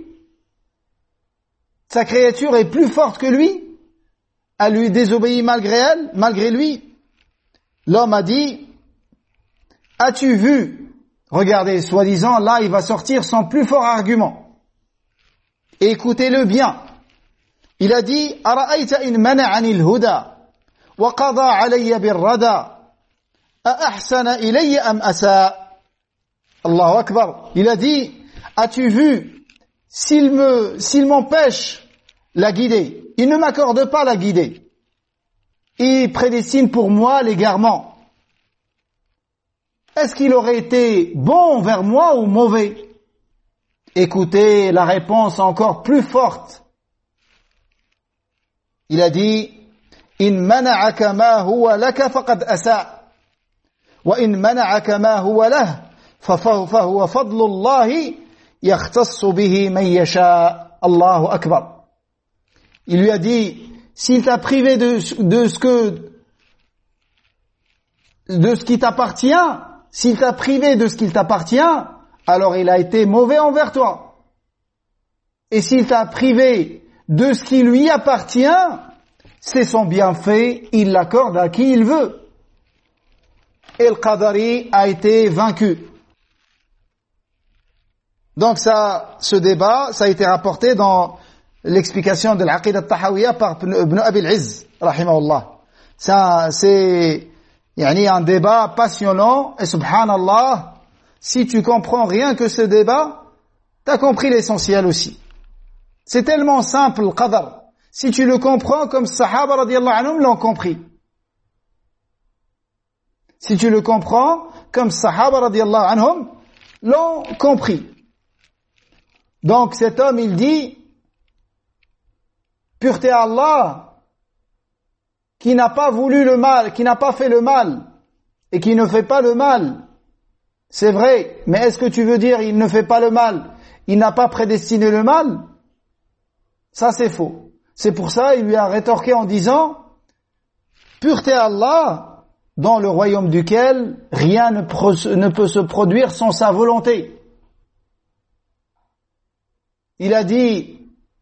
Sa créature est plus forte que lui? Elle lui désobéit malgré elle, malgré lui? L'homme a dit as-tu vu? Regardez, soi-disant, là il va sortir son plus fort argument. Et écoutez-le bien. Il a dit ara'ayta in mana'ani al-huda wa qada 'alayya bir-rada a ahsana ilayya am asa. Allahu akbar. Il a dit as-tu vu, s'il me s'il m'empêche la guider, il ne m'accorde pas la guider, il prédestine pour moi l'égarement, est-ce qu'il aurait été bon vers moi ou mauvais? Écoutez la réponse encore plus forte. Il a dit in mana'aka ma huwa laka faqad asa wa in mana'aka ma huwa lahu fa huwa fadlullahi yakhtassu bihi man yasha. Allahu akbar. Il lui a dit s'il t'a privé de, de ce que de ce qui t'appartient, s'il t'a privé de ce qui t'appartient, alors il a été mauvais envers toi. Et s'il t'a privé de ce qui lui appartient, c'est son bienfait, il l'accorde à qui il veut. Et le Qadari a été vaincu. Donc ça, ce débat, ça a été rapporté dans l'explication de l'Aqidah al-Tahawiyya par Ibn Abi al-Izz, rahimahullah. Ça, c'est yani, un débat passionnant, et subhanallah, si tu comprends rien que ce débat, tu as compris l'essentiel aussi. C'est tellement simple, le qadar. Si tu le comprends comme Sahaba radiyallahu anhum l'ont compris. Si tu le comprends comme Sahaba radiyallahu anhum l'ont compris. Donc cet homme, il dit, pureté à Allah, qui n'a pas voulu le mal, qui n'a pas fait le mal, et qui ne fait pas le mal. C'est vrai, mais est-ce que tu veux dire il ne fait pas le mal, il n'a pas prédestiné le mal? Ça c'est faux. C'est pour ça il lui a rétorqué en disant pureté à Allah, dans le royaume duquel rien ne, pro- ne peut se produire sans sa volonté. Il a dit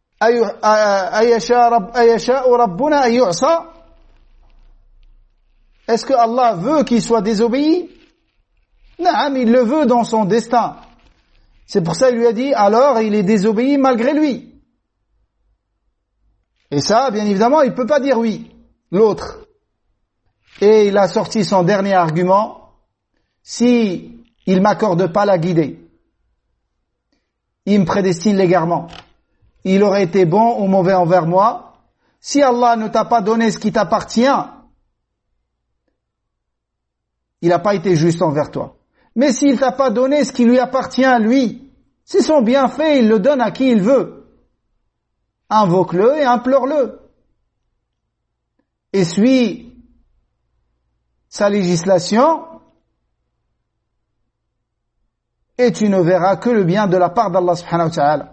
ayasha'u rabbuna ay yu'sa. Est-ce que Allah veut qu'il soit désobéi? Naam, il le veut dans son destin. C'est pour ça qu'il lui a dit, alors il est désobéi malgré lui. Et ça, bien évidemment, il ne peut pas dire oui, l'autre. Et il a sorti son dernier argument, si il m'accorde pas la guidée, il me prédestine l'égarement, il aurait été bon ou mauvais envers moi. Si Allah ne t'a pas donné ce qui t'appartient, il n'a pas été juste envers toi. Mais s'il t'a pas donné ce qui lui appartient à lui, c'est son bienfait, il le donne à qui il veut. Invoque-le et implore-le. Et suis sa législation, et tu ne verras que le bien de la part d'Allah subhanahu wa ta'ala.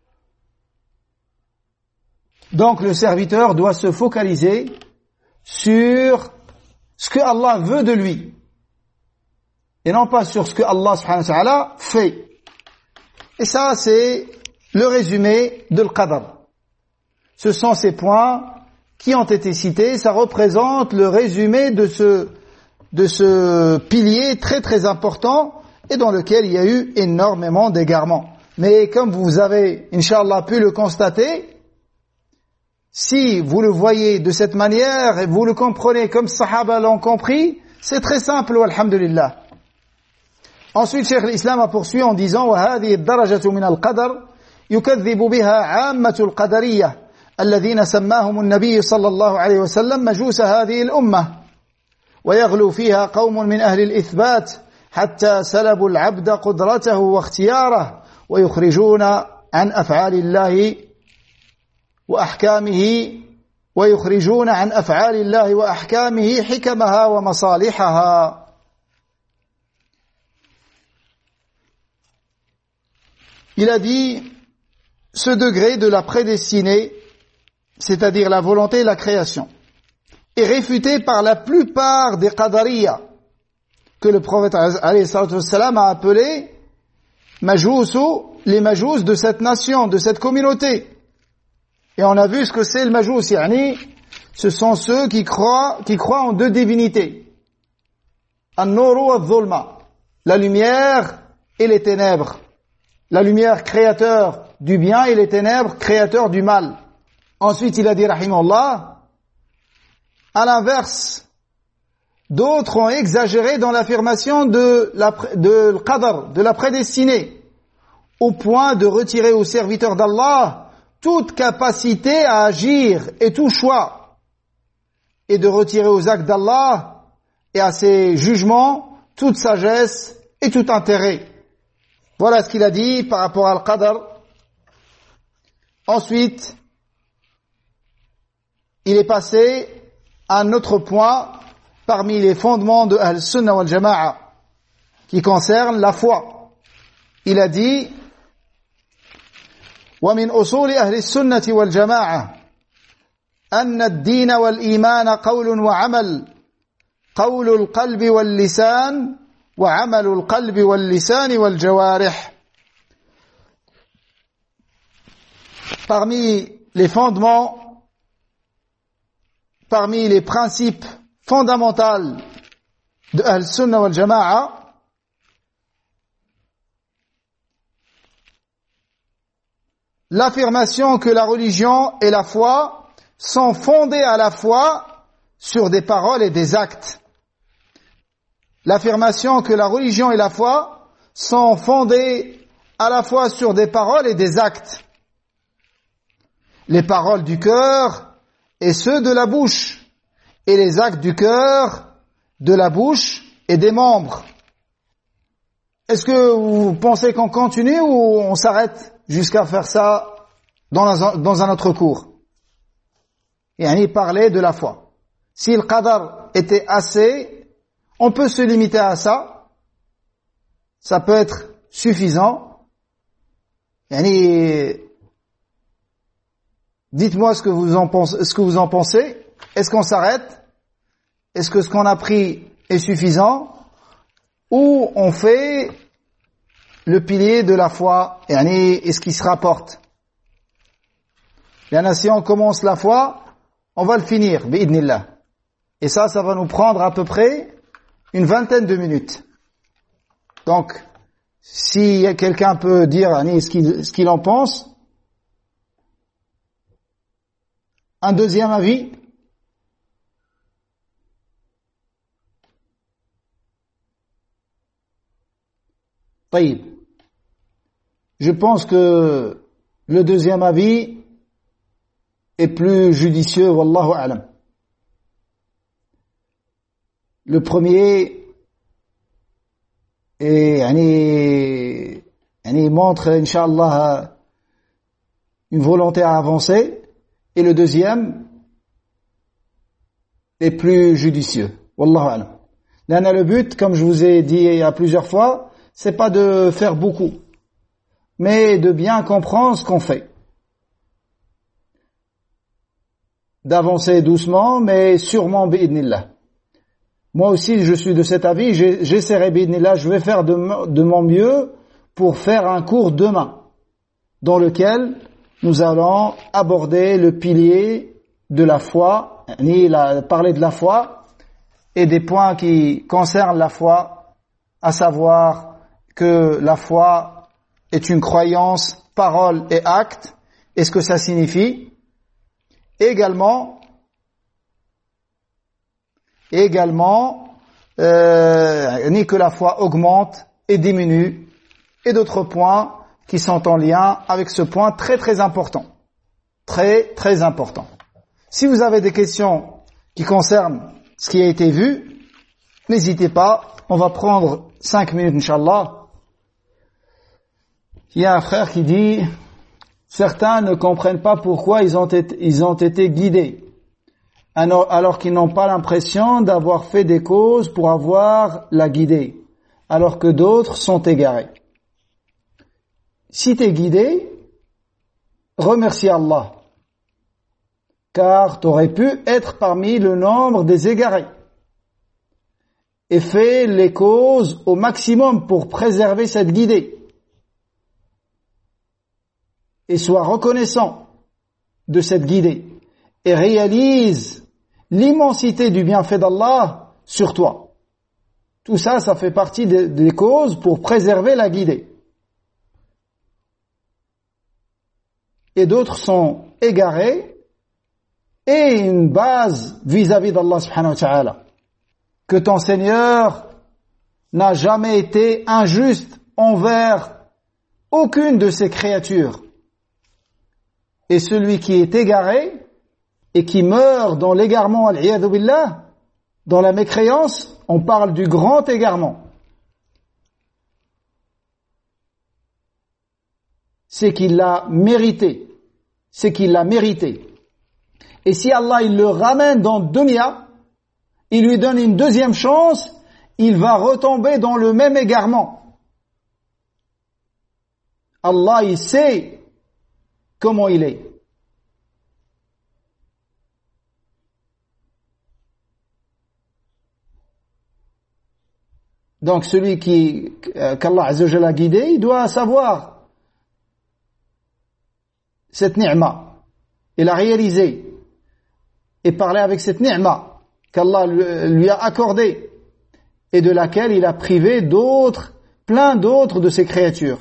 Donc le serviteur doit se focaliser sur ce que Allah veut de lui, et non pas sur ce que Allah subhanahu wa ta'ala fait. Et ça, c'est le résumé de l'Qadar. Ce sont ces points qui ont été cités. Ça représente le résumé de ce, de ce pilier très très important et dans lequel il y a eu énormément d'égarements. Mais comme vous avez, Inch'Allah, pu le constater, si vous le voyez de cette manière et vous le comprenez comme Sahaba l'ont compris, c'est très simple, walhamdulillah. Ensuite, Cheikh l'Islam a poursuivi en disant وَهَذِهِ الدَّرَجَةُ مِنَ الْقَدَرِ يُكَذِّبُ بِهَا عَامَّةُ الْقَدَرِيَّةِ الذين سماهم النبي صلى الله عليه وسلم مجوس هذه الأمة ويغلو فيها قوم من أهل الإثبات حتى سلبوا العبد قدرته واختياره ويخرجون عن أفعال الله وأحكامه ويخرجون عن أفعال الله وأحكامه حكمها ومصالحها. Il a dit, ce degré de la prédestinée, c'est-à-dire la volonté et la création, est réfuté par la plupart des qadariya, que le prophète alayhi salatu wassalam a appelé majousu, les majous de cette nation, de cette communauté. Et on a vu ce que c'est le majous, yani, ce sont ceux qui croient, qui croient en deux divinités. An-nuru wa-dhulma, la lumière et les ténèbres. La lumière créateur du bien et les ténèbres créateur du mal. Ensuite, il a dit, rahimahullah, à l'inverse, d'autres ont exagéré dans l'affirmation de la, de l'qadar, de la prédestinée, au point de retirer aux serviteurs d'Allah toute capacité à agir et tout choix, et de retirer aux actes d'Allah et à ses jugements toute sagesse et tout intérêt. Voilà ce qu'il a dit par rapport à al-qadar. Ensuite, il est passé à un autre point parmi les fondements de Ahl-Sunnah wal Jama'a qui concerne la foi. Il a dit ومن أصول أهل السنة والجماعة أن الدين والإيمان قول وعمل قول القلب واللسان وعمل القلب واللسان والجوارح. Parmi les fondements, parmi les principes fondamentaux de Ahl-Sunnah wal Jama'a, l'affirmation que la religion et la foi sont fondées à la fois sur des paroles et des actes. L'affirmation que la religion et la foi sont fondées à la fois sur des paroles et des actes. Les paroles du cœur et ceux de la bouche, et les actes du cœur, de la bouche et des membres. Est-ce que vous pensez qu'on continue ou on s'arrête jusqu'à faire ça dans un, dans un autre cours? Yani parler de la foi. Si le qadar était assez, on peut se limiter à ça. Ça peut être suffisant. Yani, dites-moi ce que vous en pensez, ce que vous en pensez. Est-ce qu'on s'arrête? Est-ce que ce qu'on a pris est suffisant? Ou on fait le pilier de la foi, yani, et ce qui se rapporte? Yani, si on commence la foi, on va le finir, bi'idnillah. Et ça, ça va nous prendre à peu près une vingtaine de minutes. Donc, si quelqu'un peut dire yani, ce qu'il ce qu'il en pense, un deuxième avis. Taïb. Je pense que le deuxième avis est plus judicieux, wallahu a'lam. Le premier est, yani, yani montre, inch'Allah, une volonté à avancer, et le deuxième est plus judicieux, wallahu a'lam. Là, le but, comme je vous ai dit à plusieurs fois, c'est pas de faire beaucoup, mais de bien comprendre ce qu'on fait. D'avancer doucement, mais sûrement bi'idnillah. Moi aussi, je suis de cet avis, j'essaierai bi'idnillah, je vais faire de, de mon mieux pour faire un cours demain, dans lequel nous allons aborder le pilier de la foi, ni la, parler de la foi, et des points qui concernent la foi, à savoir que la foi est une croyance, parole et acte, et ce que ça signifie. Également, également, euh, ni que la foi augmente et diminue, et d'autres points qui sont en lien avec ce point très très important. Très très important. Si vous avez des questions qui concernent ce qui a été vu, n'hésitez pas, on va prendre cinq minutes, Inch'Allah. Il y a un frère qui dit, certains ne comprennent pas pourquoi ils ont été, ils ont été guidés, alors, alors qu'ils n'ont pas l'impression d'avoir fait des causes pour avoir la guidée, alors que d'autres sont égarés. Si tu es guidé, remercie Allah, car tu aurais pu être parmi le nombre des égarés. Et fais les causes au maximum pour préserver cette guidée. Et sois reconnaissant de cette guidée. Et réalise l'immensité du bienfait d'Allah sur toi. Tout ça, ça fait partie des, des causes pour préserver la guidée. Et d'autres sont égarés et une base vis-à-vis d'Allah subhanahu wa ta'ala. Que ton Seigneur n'a jamais été injuste envers aucune de ses créatures. Et celui qui est égaré et qui meurt dans l'égarement, al-'iyadhu billah, dans la mécréance, on parle du grand égarement. C'est qu'il l'a mérité. C'est qu'il l'a mérité. Et si Allah il le ramène dans dunya, il lui donne une deuxième chance, il va retomber dans le même égarement. Allah, il sait comment il est. Donc celui qui qu'Allah Azza wa Jalla a guidé, il doit savoir cette ni'ma et la réaliser et parler avec cette ni'ma qu'Allah lui a accordée et de laquelle il a privé d'autres, plein d'autres de ses créatures.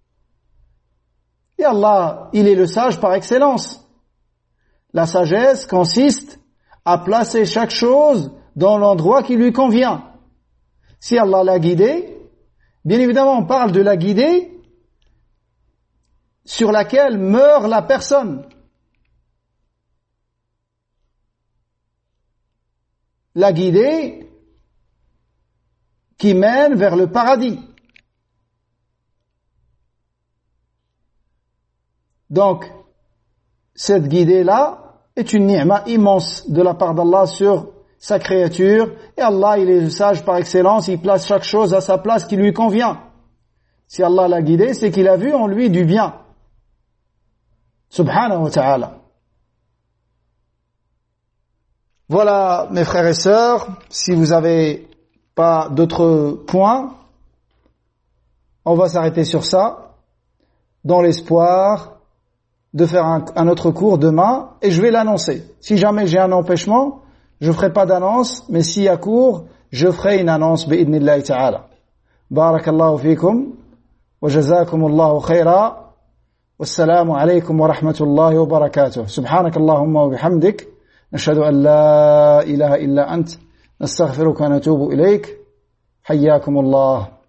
Et Allah, il est le sage par excellence. La sagesse consiste à placer chaque chose dans l'endroit qui lui convient. Si Allah l'a guidé, bien évidemment on parle de la guidée sur laquelle meurt la personne. La guidée qui mène vers le paradis. Donc, cette guidée-là est une ni'ma immense de la part d'Allah sur sa créature. Et Allah, il est le sage par excellence, il place chaque chose à sa place qui lui convient. Si Allah l'a guidé, c'est qu'il a vu en lui du bien. Subhanahu wa ta'ala. Voilà, mes frères et sœurs, si vous n'avez pas d'autres points, on va s'arrêter sur ça, dans l'espoir de faire un, un autre cours demain, et je vais l'annoncer. Si jamais j'ai un empêchement, je ferai pas d'annonce, mais s'il y a cours, je ferai une annonce, bi'idnillahi ta'ala. Barakallahu fikum, wa jazakumullahu khayra, wassalamu alaykum wa rahmatullahi wa barakatuh. Subhanakallahumma wa bihamdik. نشهد أن لا إله إلا أنت نستغفرك ونتوب إليك حياكم الله